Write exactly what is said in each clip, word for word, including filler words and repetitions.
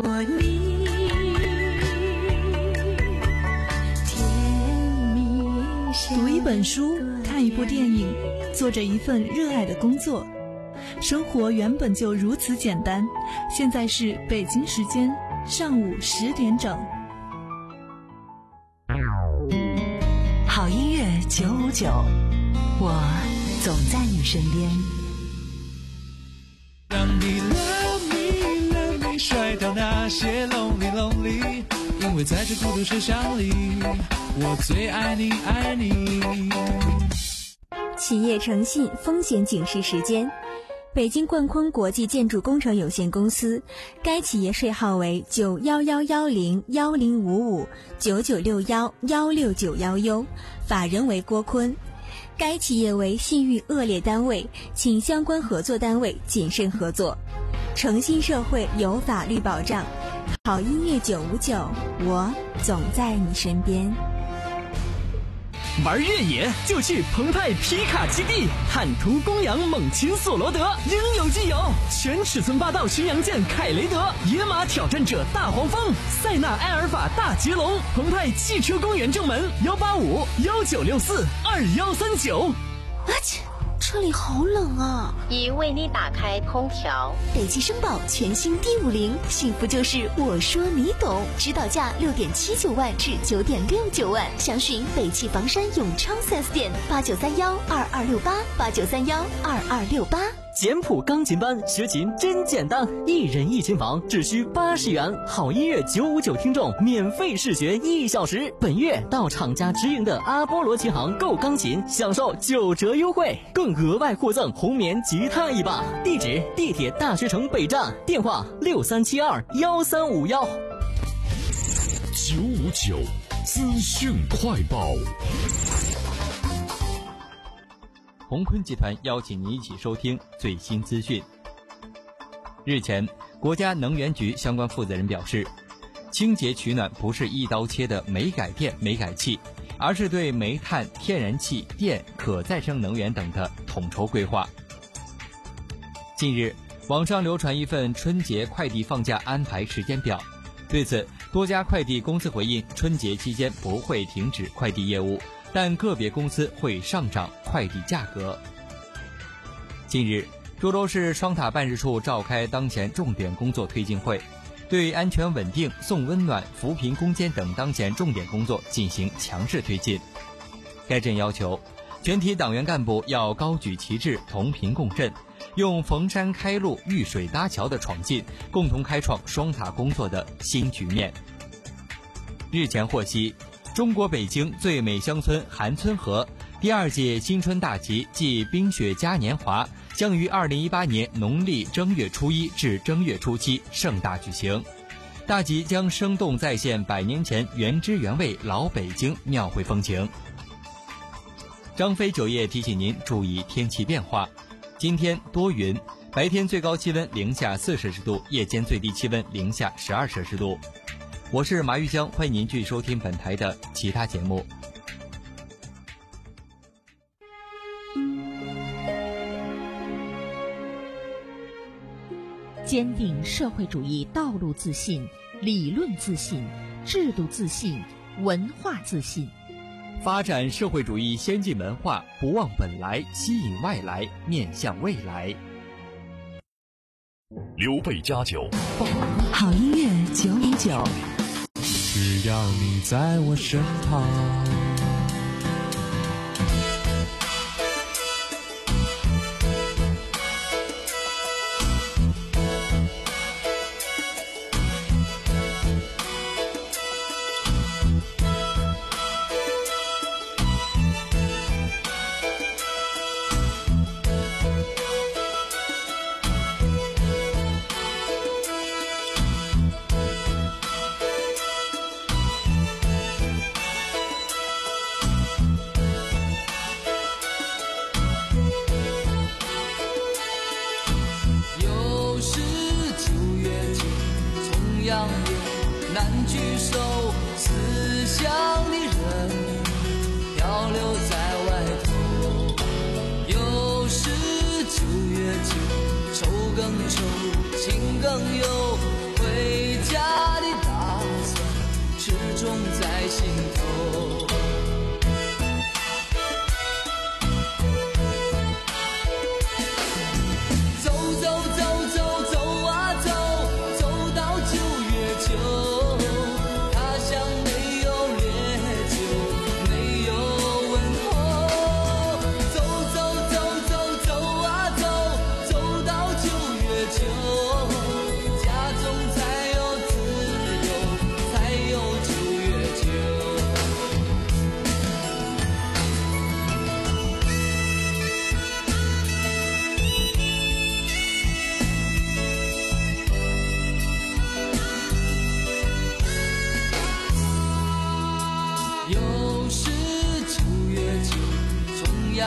我你，甜蜜像读一本书，看一部电影，做着一份热爱的工作。生活原本就如此简单。现在是北京时间上午十点整。 好音乐九五九，我总在你身边。 让你 love me love me 甩掉那些 lonely lonely， 因为在这孤独世上里，我最爱你爱你。 企业诚信风险警示时间。北京冠坤国际建筑工程有限公司，该企业税号为九幺幺幺零幺零五五九九六幺幺六九幺 U， 法人为郭坤。该企业为信誉恶劣单位，请相关合作单位谨慎合作。诚信社会有法律保障，好音乐九五九，我总在你身边。 玩越野就去澎湃皮卡基地，坦途公羊猛禽索罗德应有尽有，全尺寸霸道巡洋舰凯雷德，野马挑战者大黄蜂，塞纳埃尔法大捷龙，澎湃汽车公园正门幺八五幺九六四二幺三九。 啊切，车里好冷啊！ 已为你打开空调。 北汽声宝全新 D 五零，幸福就是我说你懂，指导价六点七九万至九点六九万，详询北汽房山永昌 四 S 店八九三幺二二六八八九三幺二二六八。 简谱钢琴班学琴真简单，一人一琴房只需八十元，好音乐九五九听众免费试学一小时。本月到厂家直营的阿波罗琴行购钢琴，享受九折优惠，更额外获赠红棉吉他一把。地址：地铁大学城北站，电话六三七二幺三五幺。 九五九资讯快报。 鸿坤集团邀请您一起收听最新资讯。日前，国家能源局相关负责人表示，清洁取暖不是一刀切的煤改电、煤改气，而是对煤炭、天然气、电、可再生能源等的统筹规划。近日，网上流传一份春节快递放假安排时间表，对此，多家快递公司回应，春节期间不会停止快递业务，但个别公司会上涨快递价格。近日，涿州市双塔办事处召开当前重点工作推进会，对安全稳定、送温暖、扶贫攻坚等当前重点工作进行强势推进。该镇要求，全体党员干部要高举旗帜，同频共振，用逢山开路、遇水搭桥的闯劲，共同开创双塔工作的新局面。日前获悉，中国北京最美乡村韩村河第二届新春大集暨冰雪嘉年华将于二零一八年农历正月初一至正月初七盛大举行。大集将生动再现百年前原汁原味老北京庙会风情。张飞酒业提醒您注意天气变化，今天多云，白天最高气温零下四摄氏度，夜间最低气温零下十二摄氏度。我是马玉香，欢迎您继续收听本台的其他节目。 坚定社会主义道路自信、理论自信、制度自信、文化自信， 发展社会主义先进文化，不忘本来，吸引外来，面向未来。 刘备家酒， 好音乐九五九， 只要你在我身旁。 难聚首，思乡的人漂流在外头。又是九月九，愁更愁，情更忧，回家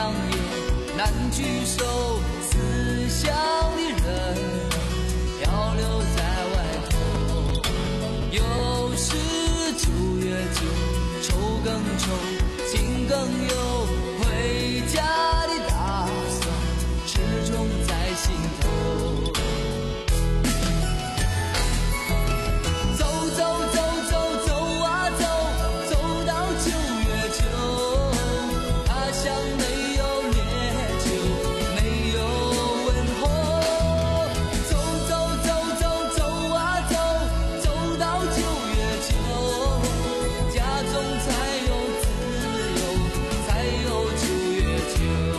样也难聚首，思乡的人漂流在外头。又是九月九，愁更愁，情更忧，回家的打算始终在心头。走走走走走啊走，走到九月九，他乡没有烈酒，没有问候。走走走走走啊走，走到九月九，家中才有自由，才有九月九。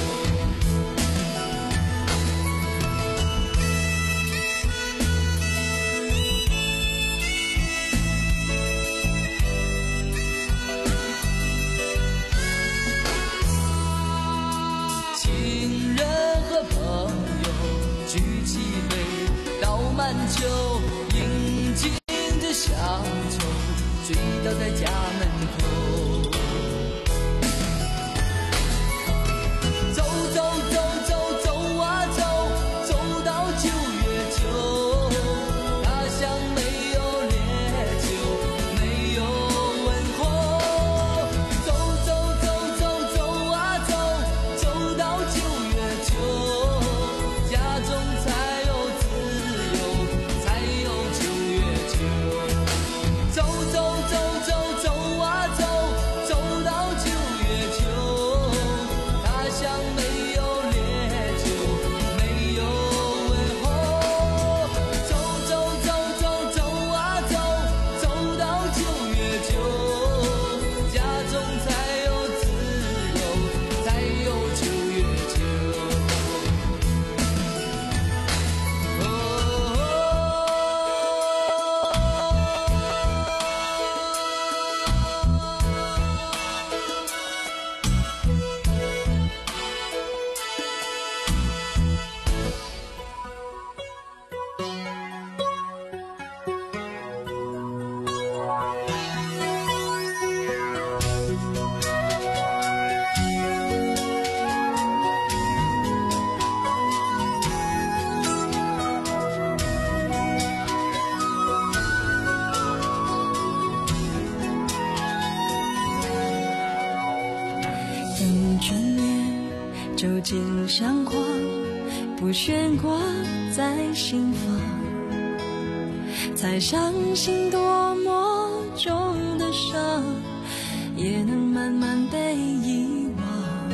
情人和朋友举起杯，倒满酒，迎接着乡愁，醉倒在家门口。走走走走走啊走，走到九月九，他乡没有烈酒，没有问候。走走走走走啊走，走到九月九，家中才有自由，才有九月九。走走走走走啊走，走到九月九，他乡没有烈酒，没有问候。走走走走走啊走，走到九月九，家中才有自由，才有九月九。 等眷恋，旧景相框，不悬挂在心房，才相信多么重的伤，也能慢慢被遗忘。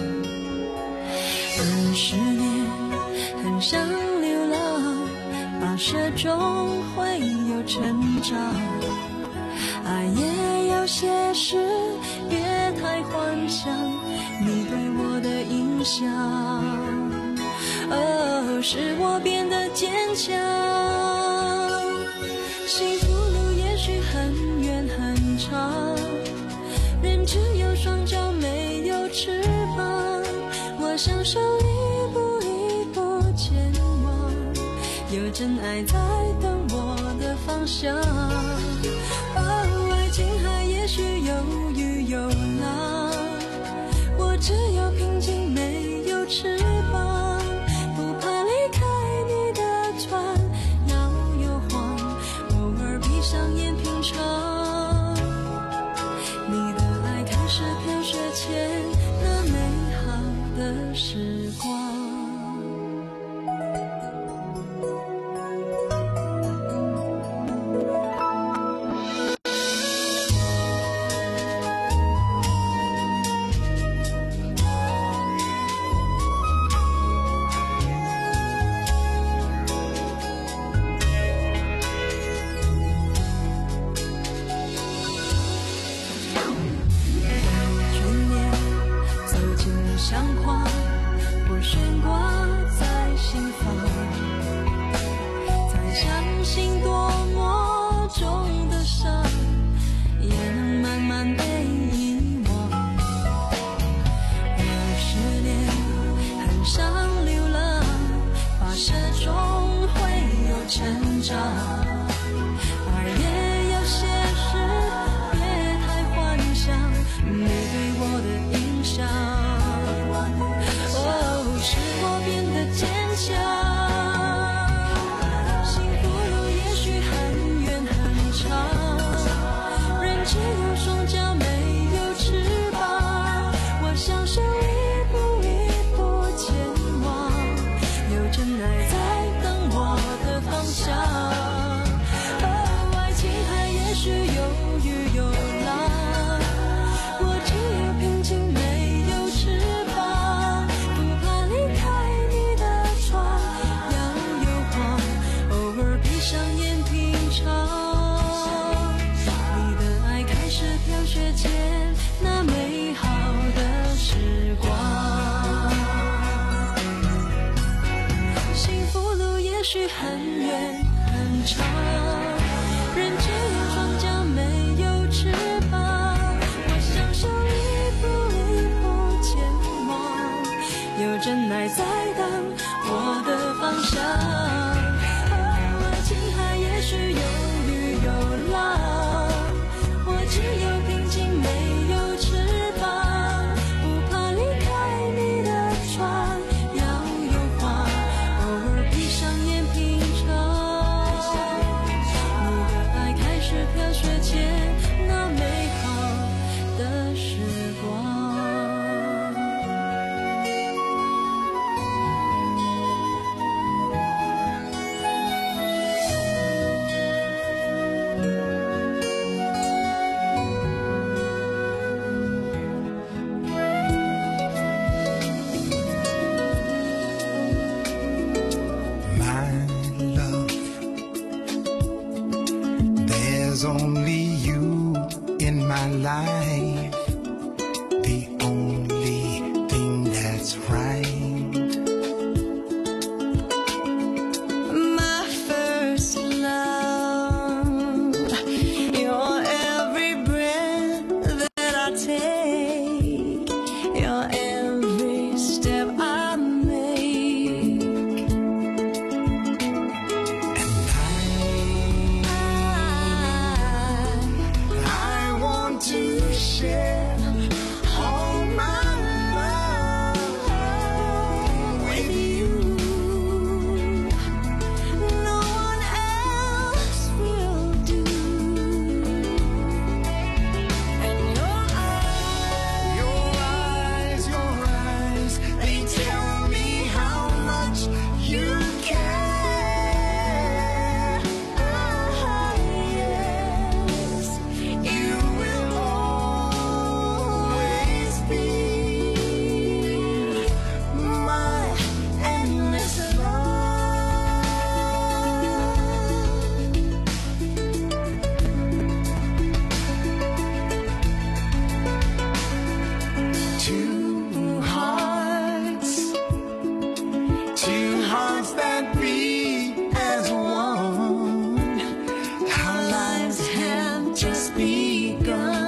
二十年，很想流浪，跋涉中会有成长，爱也要写诗，别太幻想你对我的影响。哦，使我变得坚强。幸福路也许很远很长，人只有双脚没有翅膀，我享受一步一步前往，有真爱在等我的方向。哦，爱情海也许有雨有浪，我只有平静没有翅膀，不怕离开你的船摇又晃，偶尔闭上眼品尝你的爱，看似飘雪前那美好的时光。 水前那美好的时光。 There's only you in my life, the only thing that's right. My first love, your every breath that I take, your every step I make. And I, I want to share all my love with you. No one else will do. And your eyes, Your eyes, your eyes, they tell me how much you care. ah, yes, You will always be my endless love. two hearts, two hearts that beat as one. Our lives have just begun.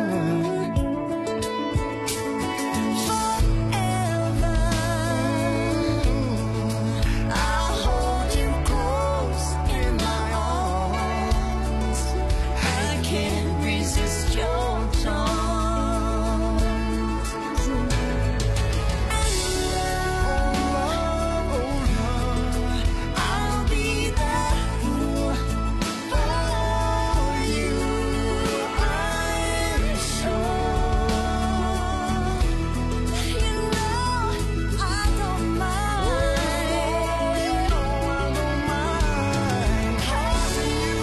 Forever, I'll hold you close in my arms. I can't resist your charms. I'll be there for you, I'm sure. You know I don't mind. You know I don't mind. 'Cause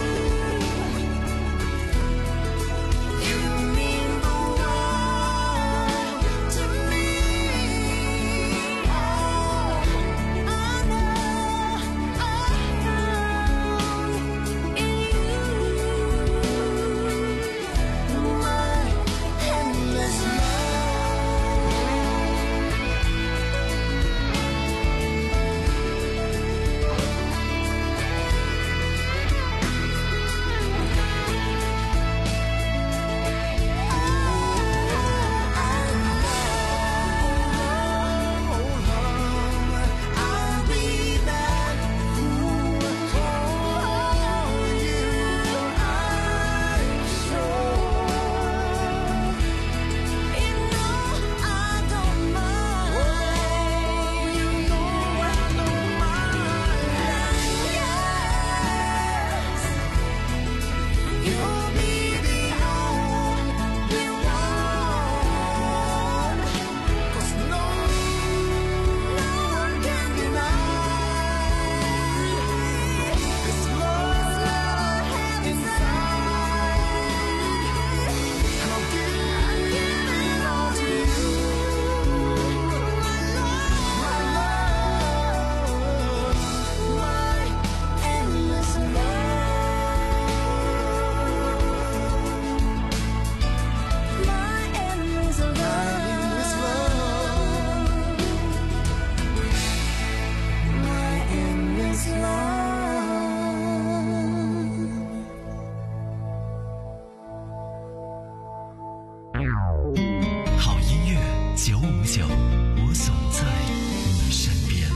you, you mean the world to me. Oh, I know I found in you my endless love. I'll be there for you, I'm sure. You know I don't mind. You know I don't mind. Yes, you'll be the only one. 'Cause no, no one can deny this love I have inside. And I'll give it all to you, my love, my endless love, my endless love, my endless love. 好音乐九五九，我总在你身边。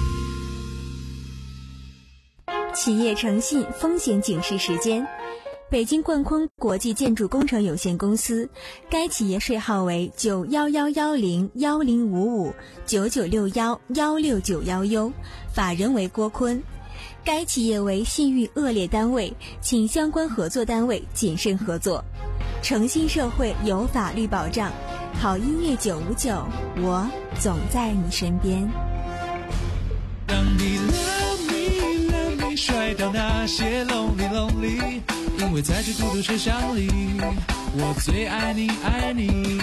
企业诚信风险警示时间。北京冠坤国际建筑工程有限公司，该企业税号为九幺幺幺零幺零五五九九六幺幺六九幺 U， 法人为郭坤。 该企业为信誉恶劣单位，请相关合作单位谨慎合作。诚信社会有法律保障，好音乐九五九，我总在你身边。 当你 love me love me 甩掉那些 lonely lonely， 因为在这孤独车厢里，我最爱你爱你。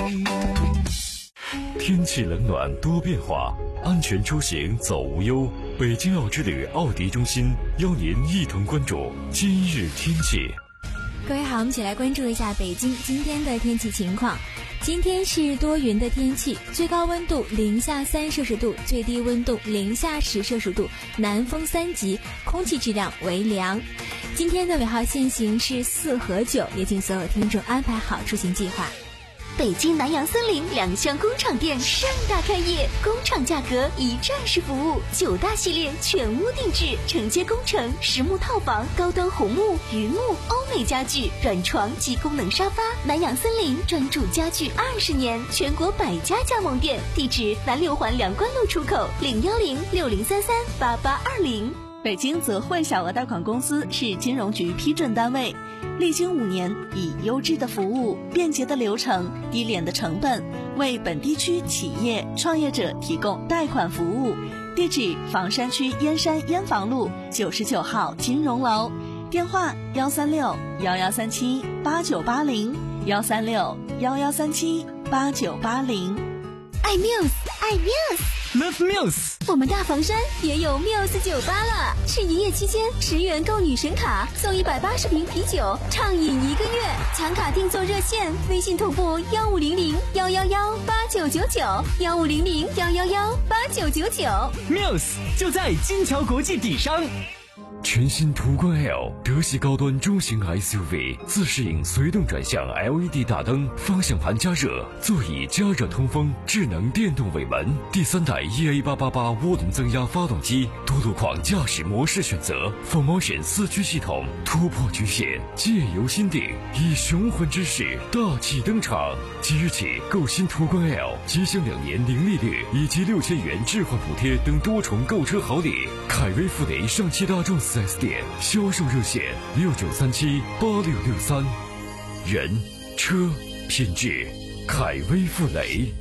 天气冷暖多变化，安全出行走无忧。北京奥之旅奥迪中心邀您一同关注今日天气。 各位好，我们一起来关注一下北京今天的天气情况。今天是多云的天气，最高温度零下三摄氏度，最低温度零下十摄氏度，南风三级，空气质量为良。今天的尾号限行是四和九，也请所有听众安排好出行计划。 北京南洋森林两项工厂店盛大开业，工厂价格一站式服务，九大系列全屋定制，承接工程、实木套房、高端红木、榆木、欧美家具、软床及功能沙发。南洋森林专注家具二十年，全国百家加盟店，地址南六环梁关路出口零幺零六零三三八八二零。 北京泽汇小额贷款公司是金融局批准单位，历经五年，以优质的服务、便捷的流程、低廉的成本，为本地区企业创业者提供贷款服务。地址：房山区燕山燕房路九十九号金融楼，电话：幺三六幺幺三七八九八零，幺三六幺幺三七八九八零。 爱 Muse， 爱 Muse。Love Muse， 我们大房山也有 Muse 酒吧了，是一夜期间十元购女神卡，送一百八十瓶啤酒，畅饮一个月。抢卡订座热线：微信同步幺五零零幺幺幺八九九九，幺五零零幺幺幺八九九九。 Muse 就在金桥国际底商。 全新途观 L 德系高端中型 S U V， 自适应随动转向 L E D 大灯，方向盘加热，座椅加热通风，智能电动尾门，第三代 E A 八八八涡轮增压发动机，多路况驾驶模式选择 ，Full Motion 四驱系统，突破局限，借由心定，以雄浑之势大气登场。即日起购新途观 L， 即享两年零利率以及六千元置换补贴等多重购车好礼。凯威富雷上汽大众四 S 店销售热线六九三七八六六三，人车品质，凯威富雷。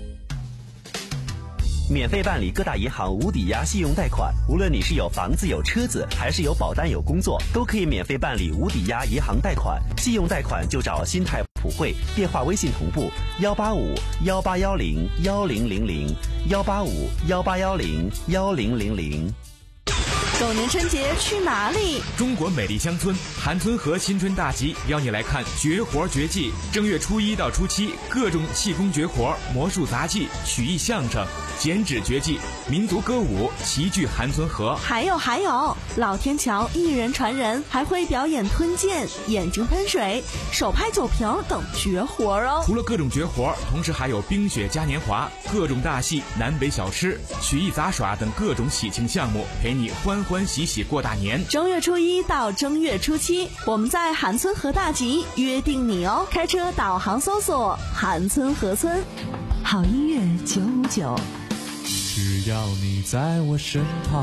免费办理各大银行无抵押信用贷款，无论你是有房子有车子，还是有保单有工作，都可以免费办理无抵押银行贷款。信用贷款就找新泰普惠，电话微信同步幺八五幺八幺零幺零零零幺八五幺八幺零幺零零零。 狗年春节去哪里？ 中国美丽乡村韩村河新春大集邀你来看绝活绝技。正月初一到初七，各种气功绝活、魔术杂技、曲艺相声、剪纸绝技、民族歌舞齐聚韩村河。 还有还有，老天桥一人传人，还会表演吞剑、眼睛喷水、手拍酒瓶等绝活哦。 除了各种绝活，同时还有冰雪嘉年华、各种大戏、南北小吃、曲艺杂耍等各种喜庆项目，陪你欢欢喜喜过大年。 正月初一到正月初七，我们在韩村河大集约定你哦。开车导航搜索韩村河村。 好音乐九五九， 只要你在我身旁。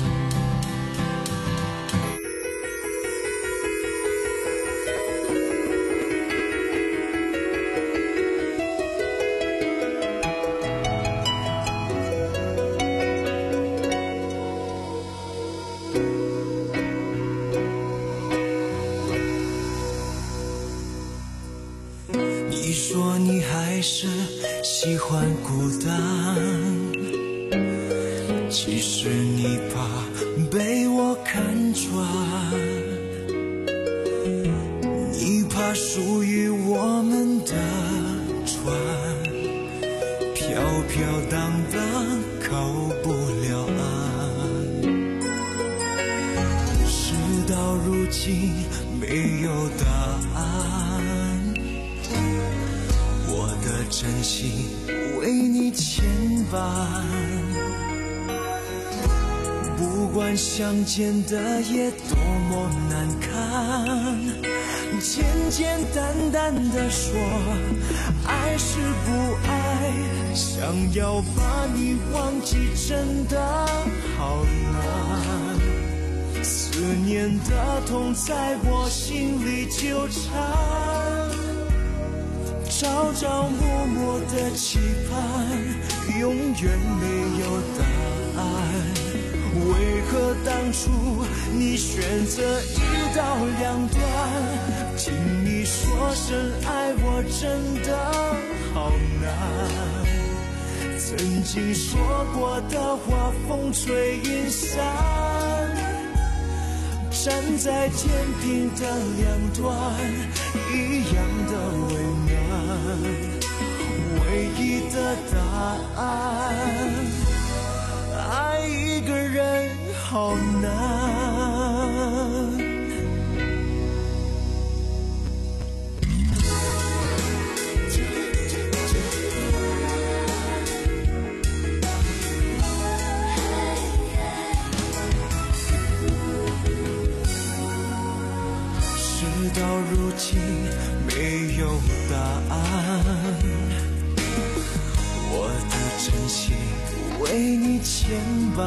你说你还是喜欢孤单，其实你怕被我看穿，你怕属于我们的船飘飘荡荡靠不了岸，事到如今没有答案，我的真心为你牵绊，不管相见的夜多么难堪，简简单单的说爱是不爱，想要把你忘记真的好难，思念的痛在我心里纠缠，朝朝暮暮的期盼，永远没有答案。为何当初你选择一刀两断？听你说声爱我真的好难，曾经说过的话风吹云散，站在天平的两端，一样的为难，唯一的答案，爱一个人好难。事到如今没有答案，我的真心为你牵绊，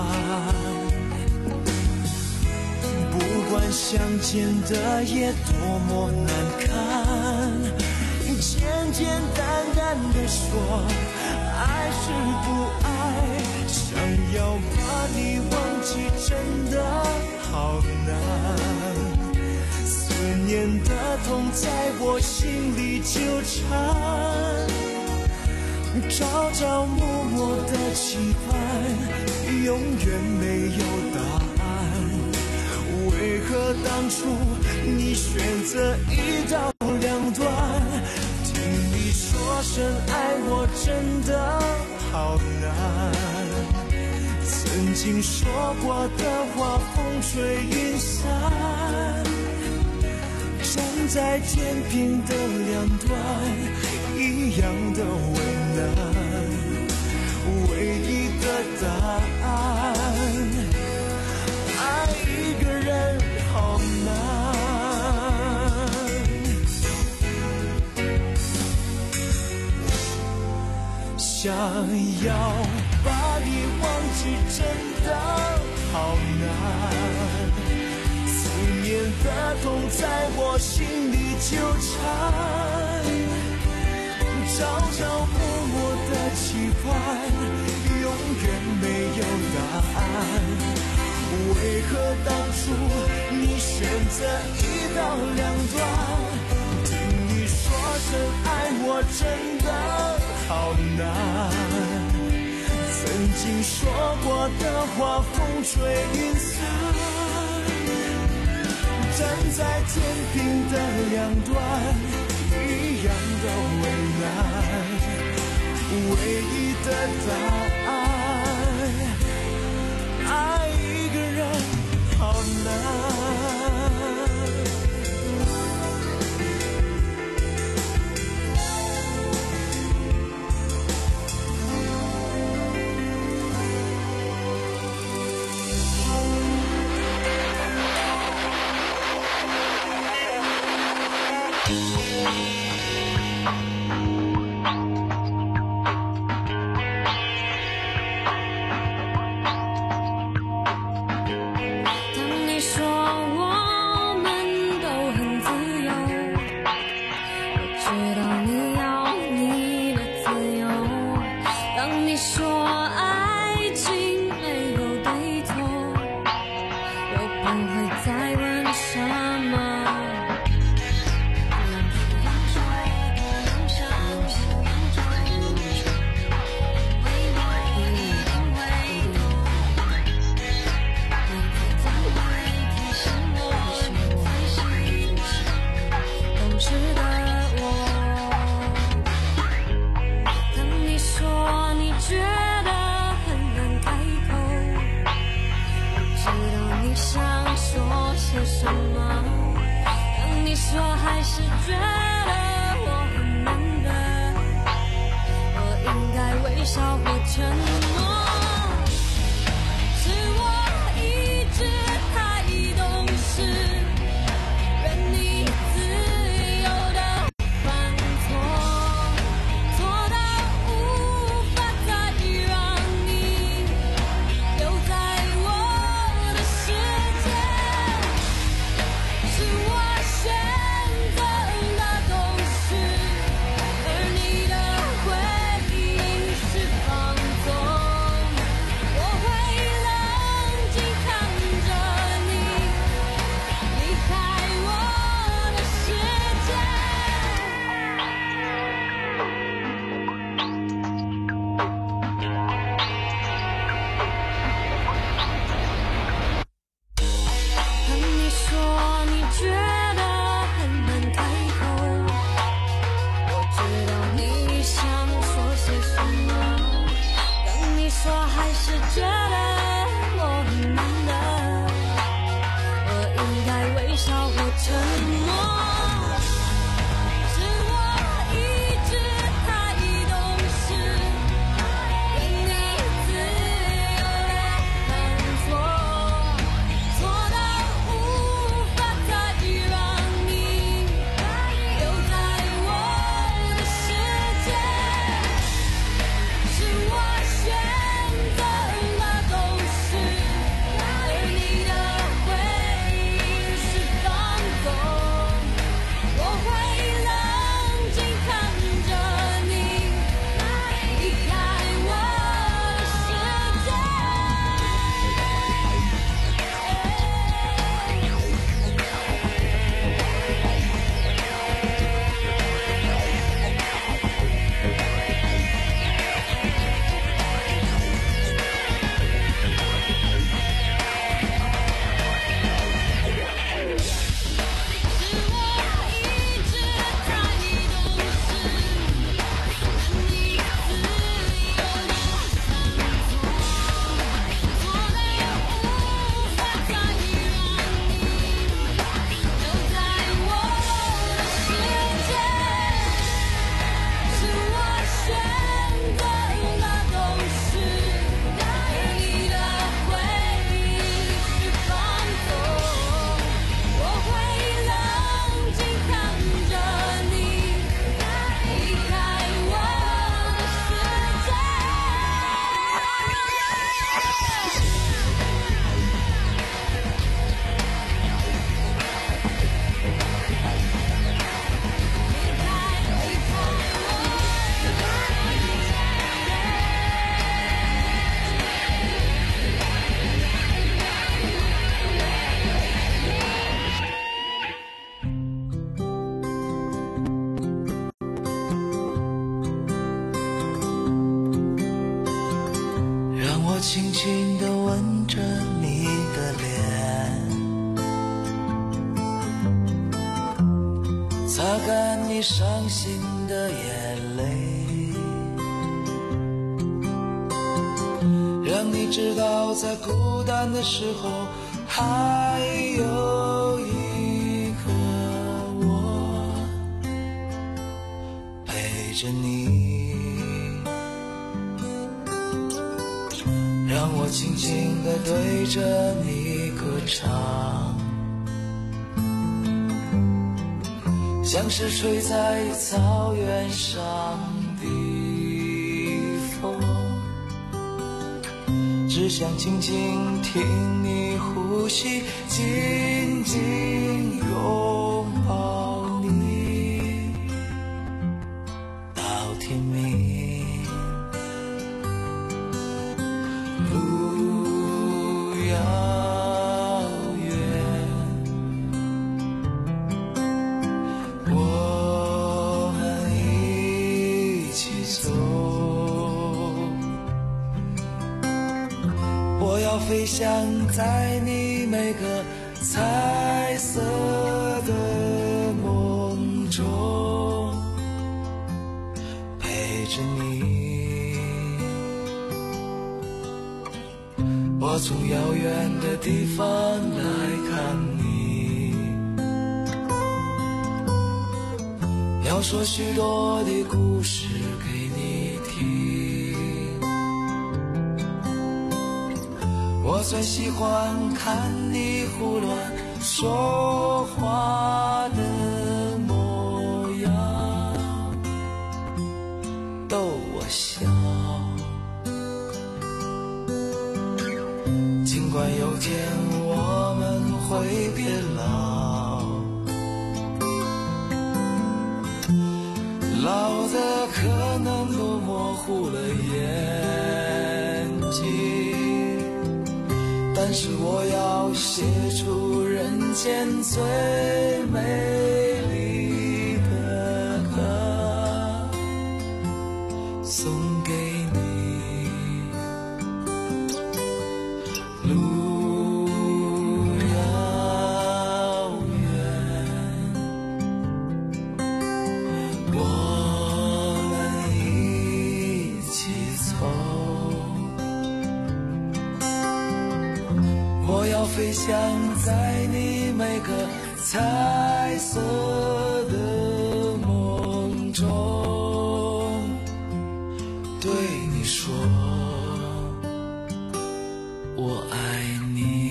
不管相见的夜多么难看，简简单单的说爱是不爱，想要把你忘记真的好难，思念的痛在我心里纠缠，朝朝暮暮的期盼，永远没有答案。为何当初你选择一刀两断？听你说声爱我真的好难，曾经说过的话风吹云散，站在天平的两端，一样的为难，唯一的答案，爱一个人好难。想要把你忘记真的好难，思念的痛在我心里纠缠，朝朝暮暮的期盼，永远没有答案。为何当初你选择一刀两断？听你说声爱我真的好难，曾经说过的话风吹云散，站在天平的两端，一样的为难，唯一的答案，爱一个人好难。 不会再问什么， 轻轻地吻着你的脸，擦干你伤心的眼泪，让你知道在孤单的时候还有一个我陪着你，让我轻轻地对着你歌唱，像是吹在草原上的风，只想静静听你呼吸，紧紧拥抱你到天明。路遥远，我们一起走，我要飞翔在你每个彩色的梦中，陪着你。我从遥远的地方来看你，要说许多的故事给你听。我最喜欢看你胡乱说话的模样，逗我笑。尽管有天我们会变老，老的可能都模糊了眼睛，但是我要写出人间最美丽的歌，送给你。路遥远，我们一起走，我要飞翔在你每个彩色的梦中，对你说我爱你。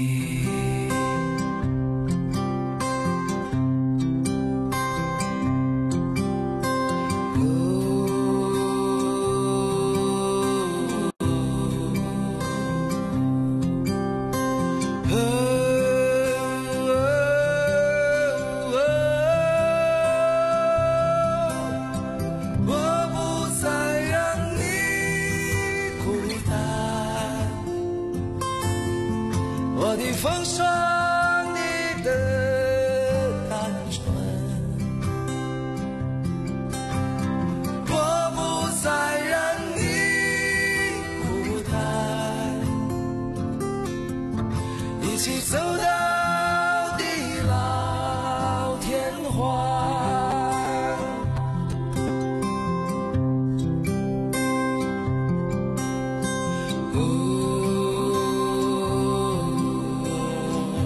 我不再让你孤单，我的风霜，你的单纯，我不再让你孤单，一起走到地老天荒。哦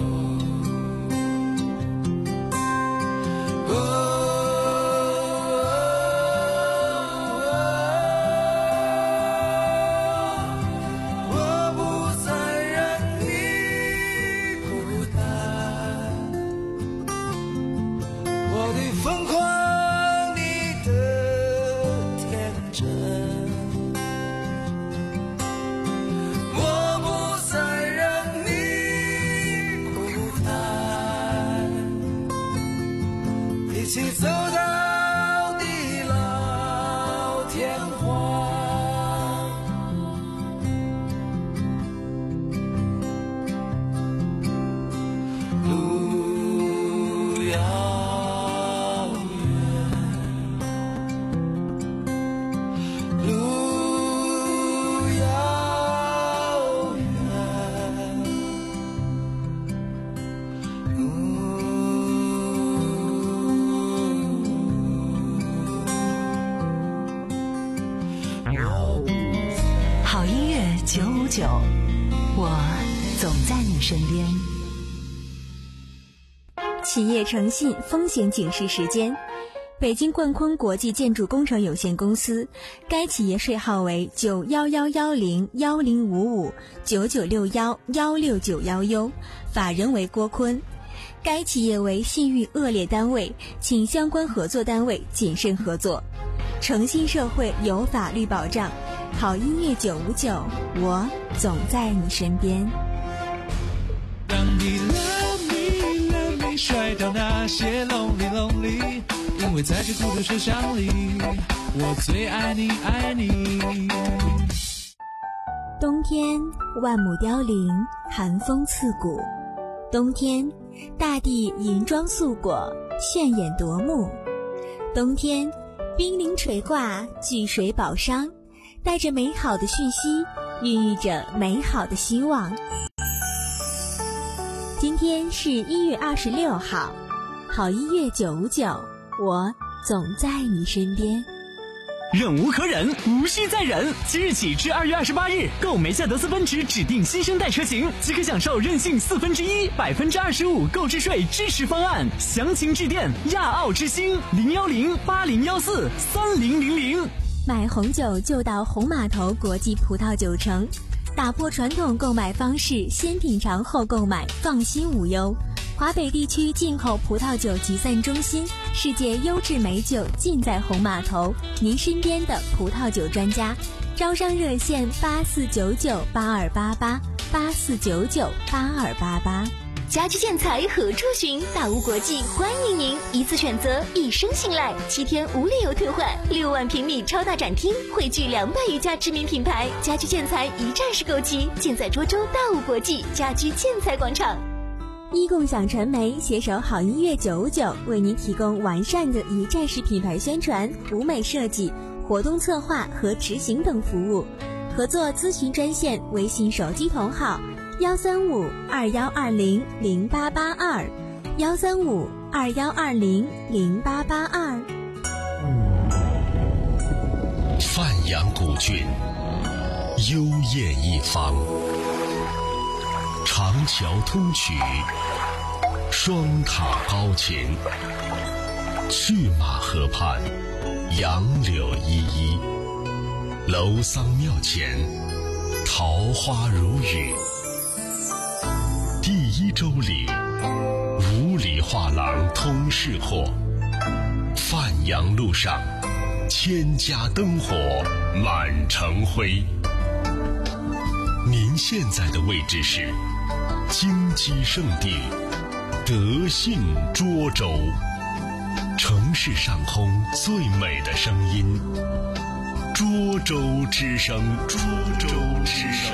九五九，我总在你身边。 企业诚信风险警示时间。北京冠坤国际建筑工程有限公司，该企业税号为九幺幺幺零幺零五五九九六幺幺六九幺 U， 法人为郭坤。该企业为信誉恶劣单位，请相关合作单位谨慎合作。诚信社会有法律保障，好音乐九五九，我总在你身边。 让你 love me love me 甩掉那些 lonely lonely， 因为在这孤独车厢里，我最爱你爱你。 冬天万亩凋零，寒风刺骨。冬天大地银装素裹，炫眼夺目。冬天冰凌垂挂，聚水宝商，带着美好的讯息，孕育着美好的希望。今天是一月二十六号，好音乐九五九，我总在你身边。 忍无可忍，无需再忍。即日起至二月二十八日，购梅赛德斯奔驰指定新生代车型，即可享受任性四分之一、百分之二十五购置税支持方案。详情致电亚奥之星零幺零八零幺四三零零零。 买红酒就到红码头国际葡萄酒城，打破传统购买方式，先品尝后购买，放心无忧。华北地区进口葡萄酒集散中心，世界优质美酒尽在红码头，您身边的葡萄酒专家。招商热线八四九九八二八八八四九九八二八八。 家居建材何处寻？大屋国际欢迎您，一次选择，一生信赖，七天无理由退换，六万平米超大展厅，汇聚两百余家知名品牌，家居建材一站式购齐，建在涿州大屋国际家居建材广场。 一共享传媒携手好音乐九五九，为您提供完善的一站式品牌宣传、舞美设计、活动策划和执行等服务。合作咨询专线：微信手机同号幺三五二幺二零零八八二，幺三五二幺二零零八八二。 范阳古郡，幽艳一方。长桥通衢，双塔高擎，去马河畔，杨柳依依，楼桑庙前，桃花如雨。第一周里，五里画廊通市货，范阳路上，千家灯火满城辉。您现在的位置是金鸡圣地德信涿州，城市上空最美的声音，涿州之声，涿州之声。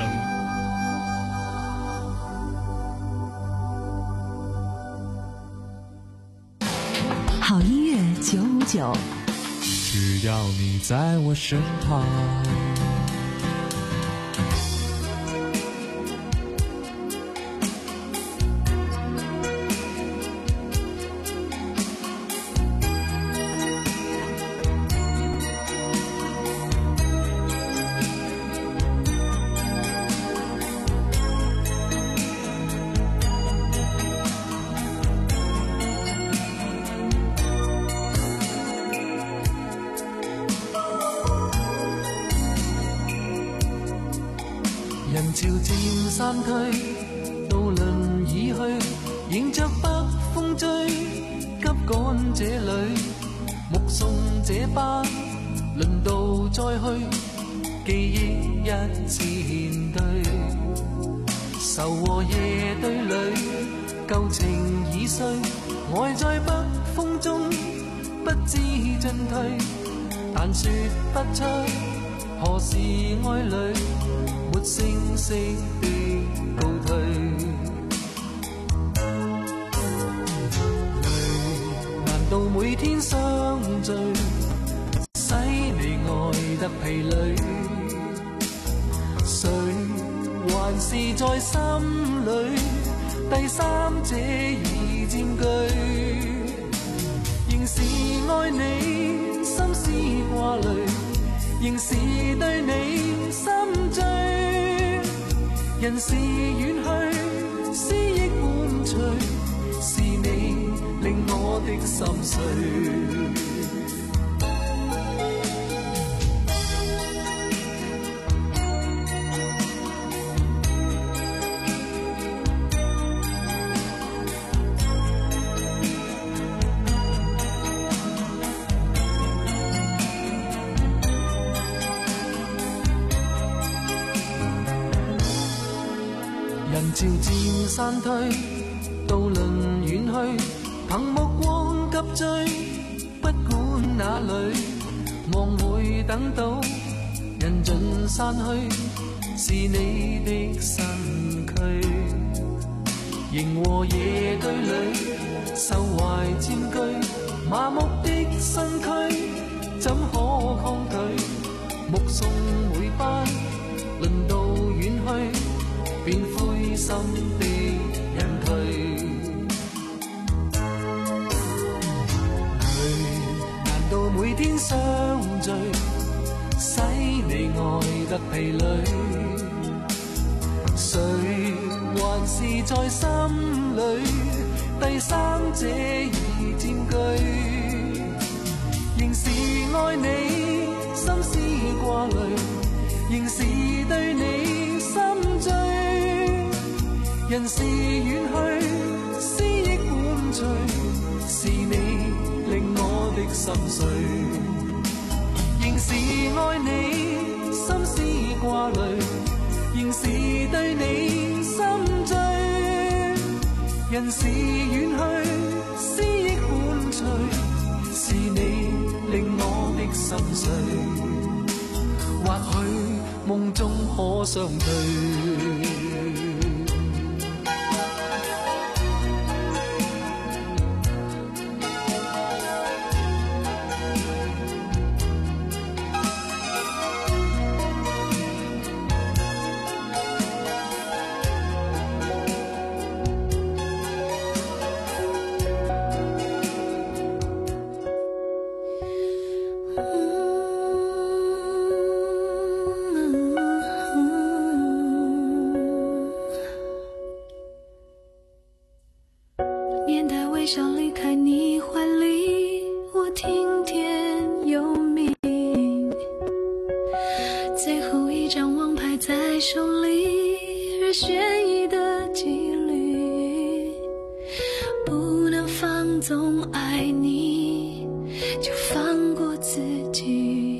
好音乐九五九， 只要你在我身旁。 人潮漸散退，渡輪已去，迎着北風追，急趕這裏，目送這班輪渡再去，記憶一前對，愁和夜對裏，舊情已碎，愛在北風中不知進退，但說不出何時愛侶。沒聲息的告退，淚難道每天相聚，使你愛得疲累？誰還是在心裏第三者已佔據？仍是愛你，心思掛慮，仍是對你心醉。 人是遠去，思憶伴隨，是你令我的心碎。人潮漸散退，渡輪遠去，憑目光急追，不管哪裏，望會等到人盡散去，是你的身軀。螢和夜對壘，受懷佔據，麻木的身軀，怎可抗拒？目送每班輪到遠去，便灰心的人退。淚難道每天相聚，使你愛得疲累？誰還是在心裏，第三者已佔據？仍是愛你，心思掛慮，仍是對你心醉。人是遠去，思憶伴隨，是你令我的心碎。仍是愛你，心思掛慮，仍是對你心醉。人是遠去，思憶伴隨，是你令我的心碎。或許夢中可相對。 面带微笑离开你怀里，我听天由命。最后一张王牌在手里，日悬疑的几率，不能放纵爱你，就放过自己。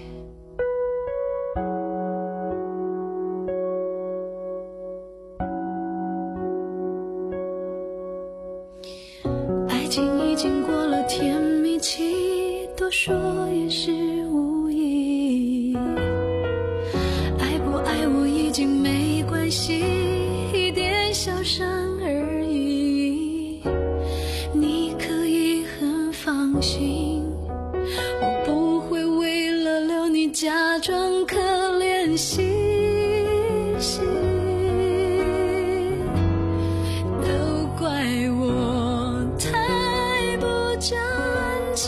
爱情已经过了甜蜜期，多说也是无益。爱不爱我已经没关系，一点小伤而已。你可以很放心，我不会为了留你假装可怜兮兮。都怪我太不争气，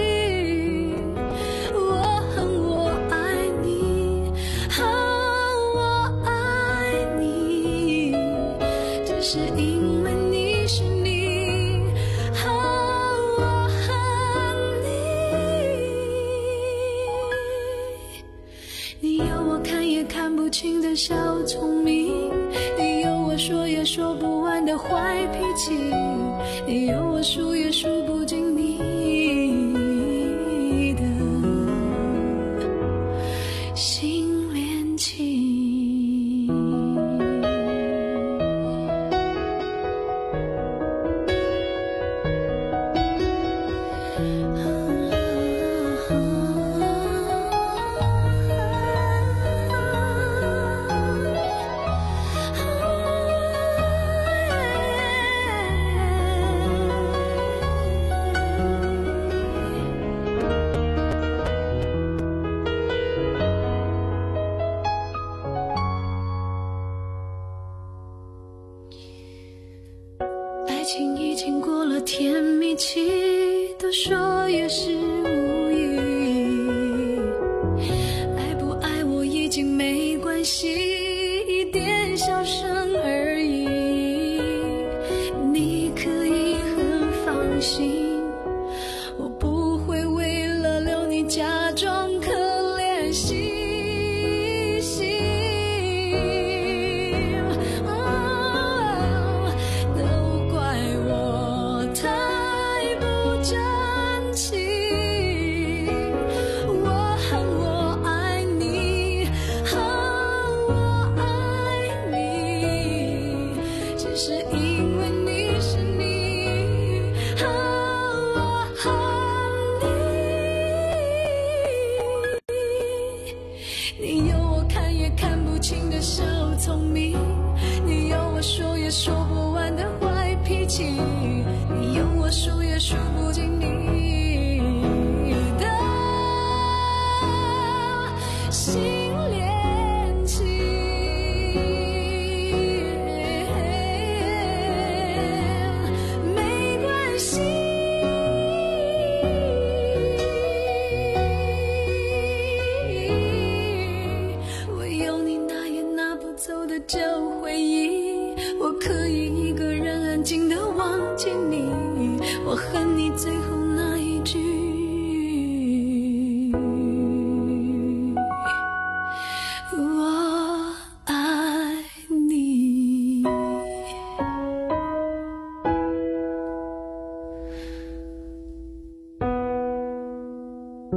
我恨我爱你，恨我爱你，只是因为你是你，恨我恨你。你有我看也看不清的小聪明，你有我说也说不完的坏脾气，你有我数也数不尽你的心连情。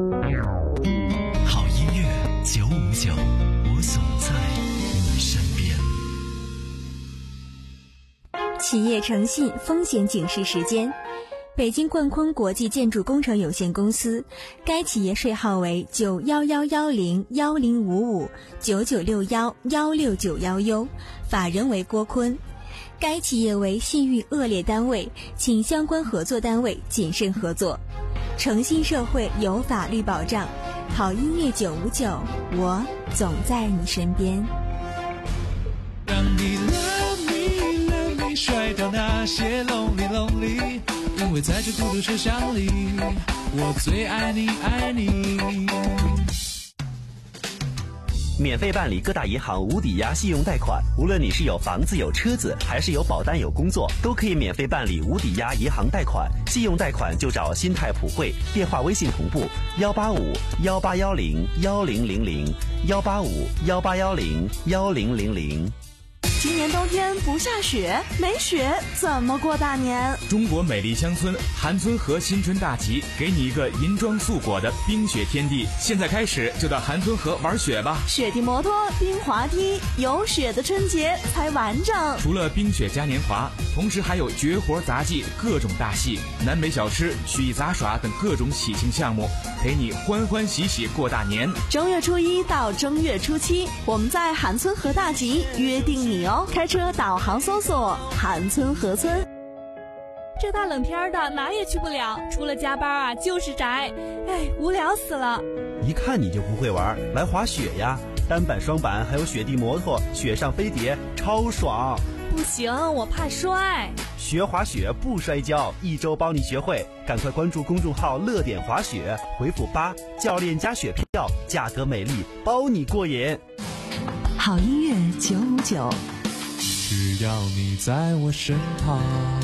好音乐九五九，我总在你身边。 企业诚信风险警示时间。北京冠坤国际建筑工程有限公司，该企业税号为九幺幺幺零幺零五五九九六幺幺六九幺 U， 法人为郭坤。该企业为信誉恶劣单位，请相关合作单位谨慎合作。诚信社会有法律保障，好音乐九五九，我总在你身边。 让你 love me love me 甩掉那些 lonely lonely， 因为在这孤独车厢里，我最爱你爱你。 免费办理各大银行无抵押信用贷款，无论你是有房子有车子，还是有保单有工作，都可以免费办理无抵押银行贷款。信用贷款就找新泰普惠，电话微信同步幺八五幺八幺零幺零零零幺八五幺八幺零幺零零零。 今年冬天不下雪，没雪怎么过大年？ 中国美丽乡村韩村河新春大集，给你一个银装素裹的冰雪天地。现在开始就到韩村河玩雪吧！ 雪地摩托、冰滑梯，有雪的春节才完整。 除了冰雪嘉年华，同时还有绝活杂技、各种大戏、南北小吃、曲艺杂耍等各种喜庆项目，陪你欢欢喜喜过大年。 正月初一到正月初七，我们在韩村河大集约定你哦。开车导航搜索韩村河村。 这大冷天的哪也去不了，除了加班啊就是宅，哎，无聊死了。 一看你就不会玩，来滑雪呀，单板双板还有雪地摩托，雪上飞碟超爽。 不行，我怕摔。 学滑雪不摔跤，一周帮你学会，赶快关注公众号乐点滑雪，回复八教练加雪票，价格美丽，包你过瘾。 好音乐九五九， 只要你在我身旁。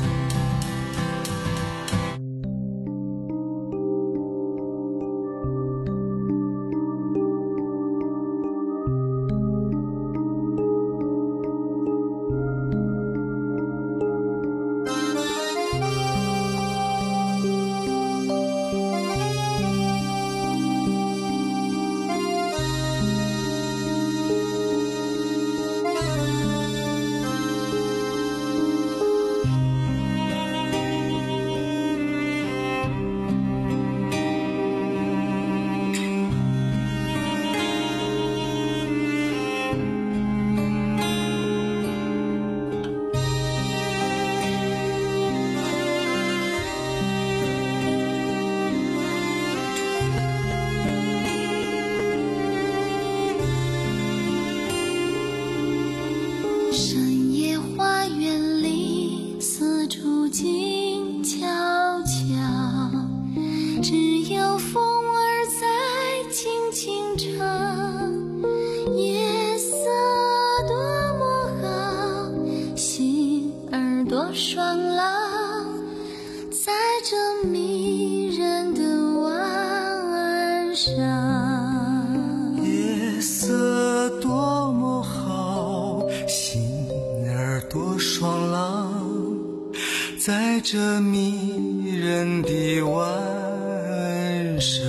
夜色多么好，心儿多爽朗，在这迷人的晚上。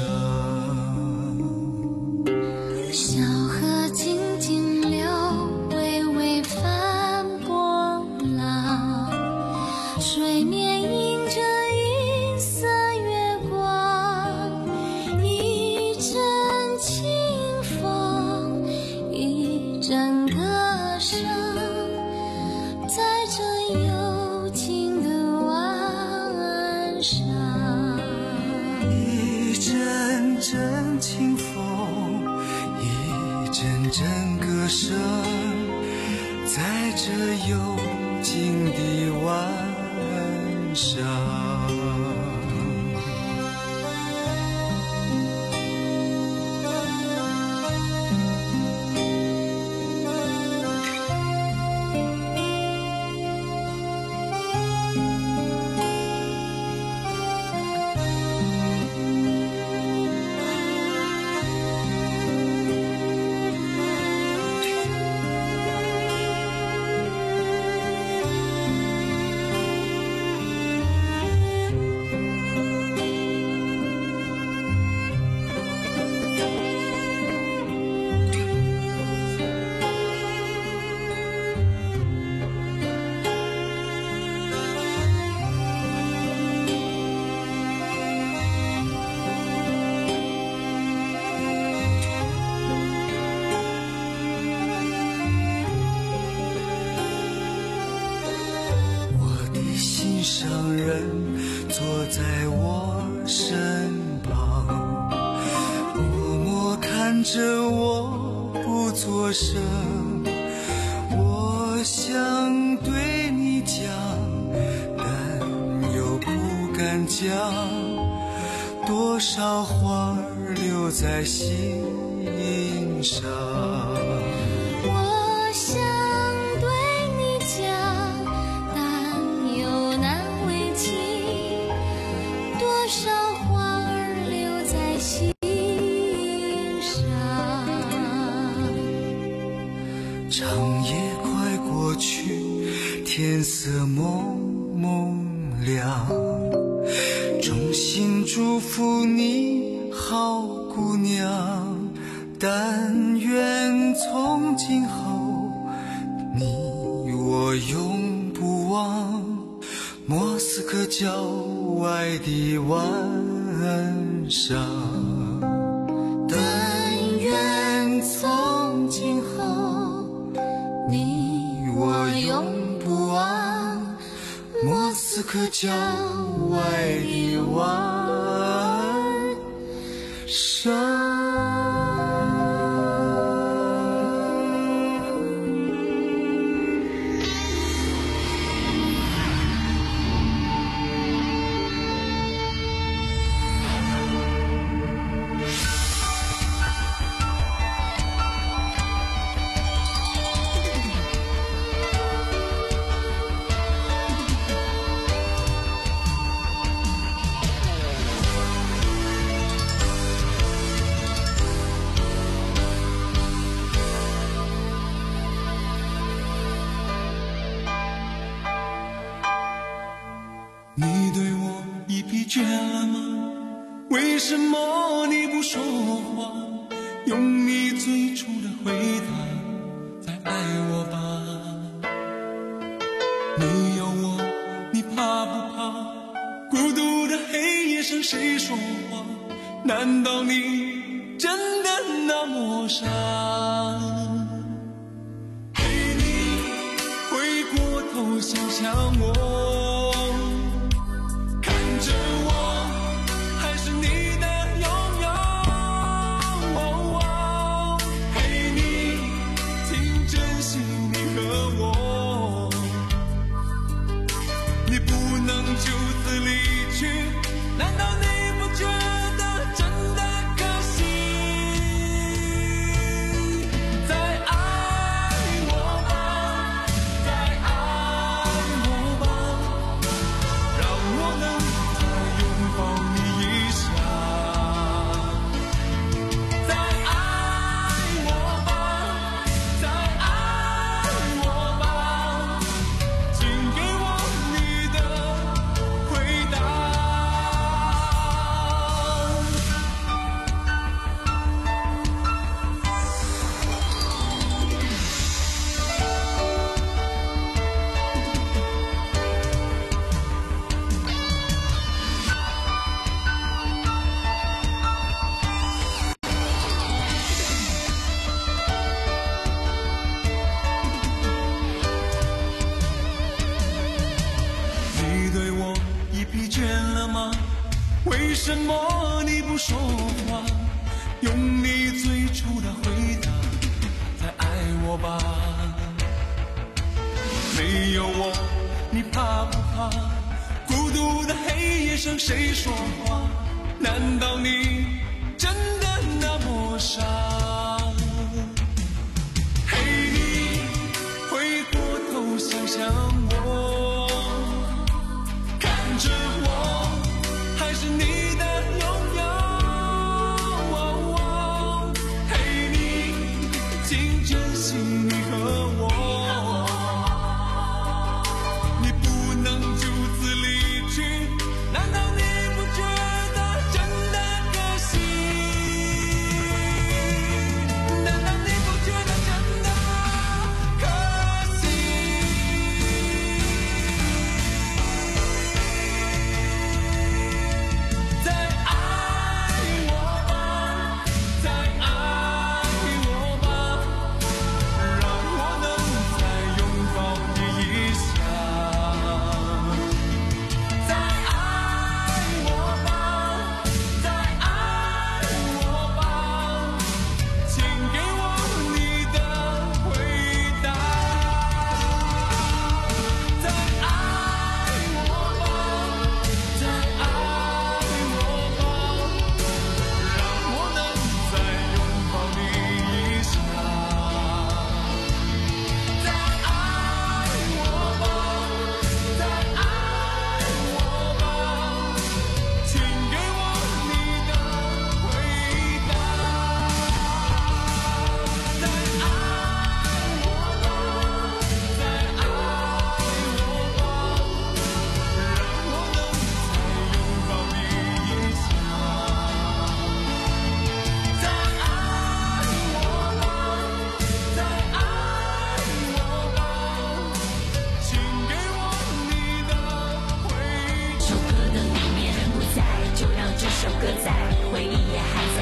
小河静静流，微微泛波浪，水面映着银色月光，一阵清风，一阵歌声，在这幽静的晚上。 一阵阵清风，一阵阵歌声，在这幽静的晚上。 看着我不作声，我想对你讲，但又不敢讲，多少话留在心上。 我想对你讲，但又难为情，多少话儿留在心上。 长夜快过去，天色蒙蒙亮，衷心祝福你好姑娘，但愿从今后你我永不忘莫斯科郊外的晚上。但愿从今后你我永不忘莫斯科郊外的晚上。 你对我已疲倦了吗？为什么你不说话？用你最初的回答再爱我吧。没有我你怕不怕？孤独的黑夜上谁说话？难道你真的那么傻？嘿，你回过头想想我，为什么你不说话？用你最初的回答再爱我吧。没有我你怕不怕？孤独的黑夜上谁说话？难道你真的那么傻？嘿，你回过头想想我，看着我还是你的拥有。嘿，你请珍惜你和我，你不能就此离去，难道你不觉得真的可惜？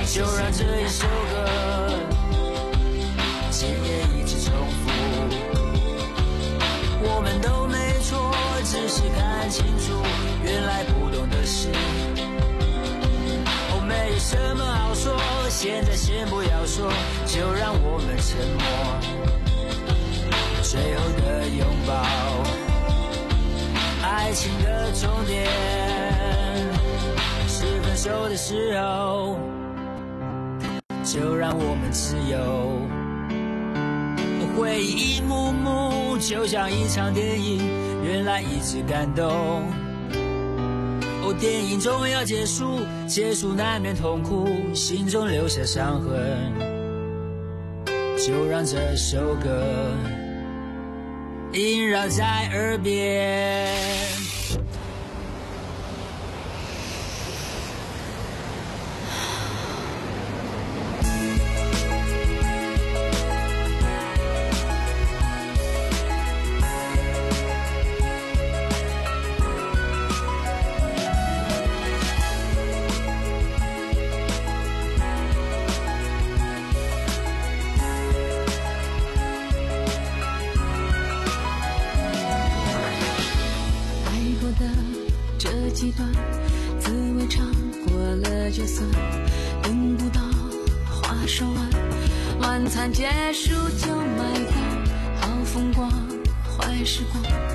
就让这一首歌今夜一直重复。我们都没错，只是看清楚原来不懂的事。哦，没有什么好说，现在先不要说，就让我们沉默。最后的拥抱，爱情的终点是分手的时候，就让我们自由。回忆一幕幕，就像一场电影，原来一直感动。哦，电影终要结束，结束难免痛苦，心中留下伤痕，就让这首歌萦绕在耳边。 几段滋味尝过了就算，等不到话说完，晚餐结束就埋单，好风光坏时光。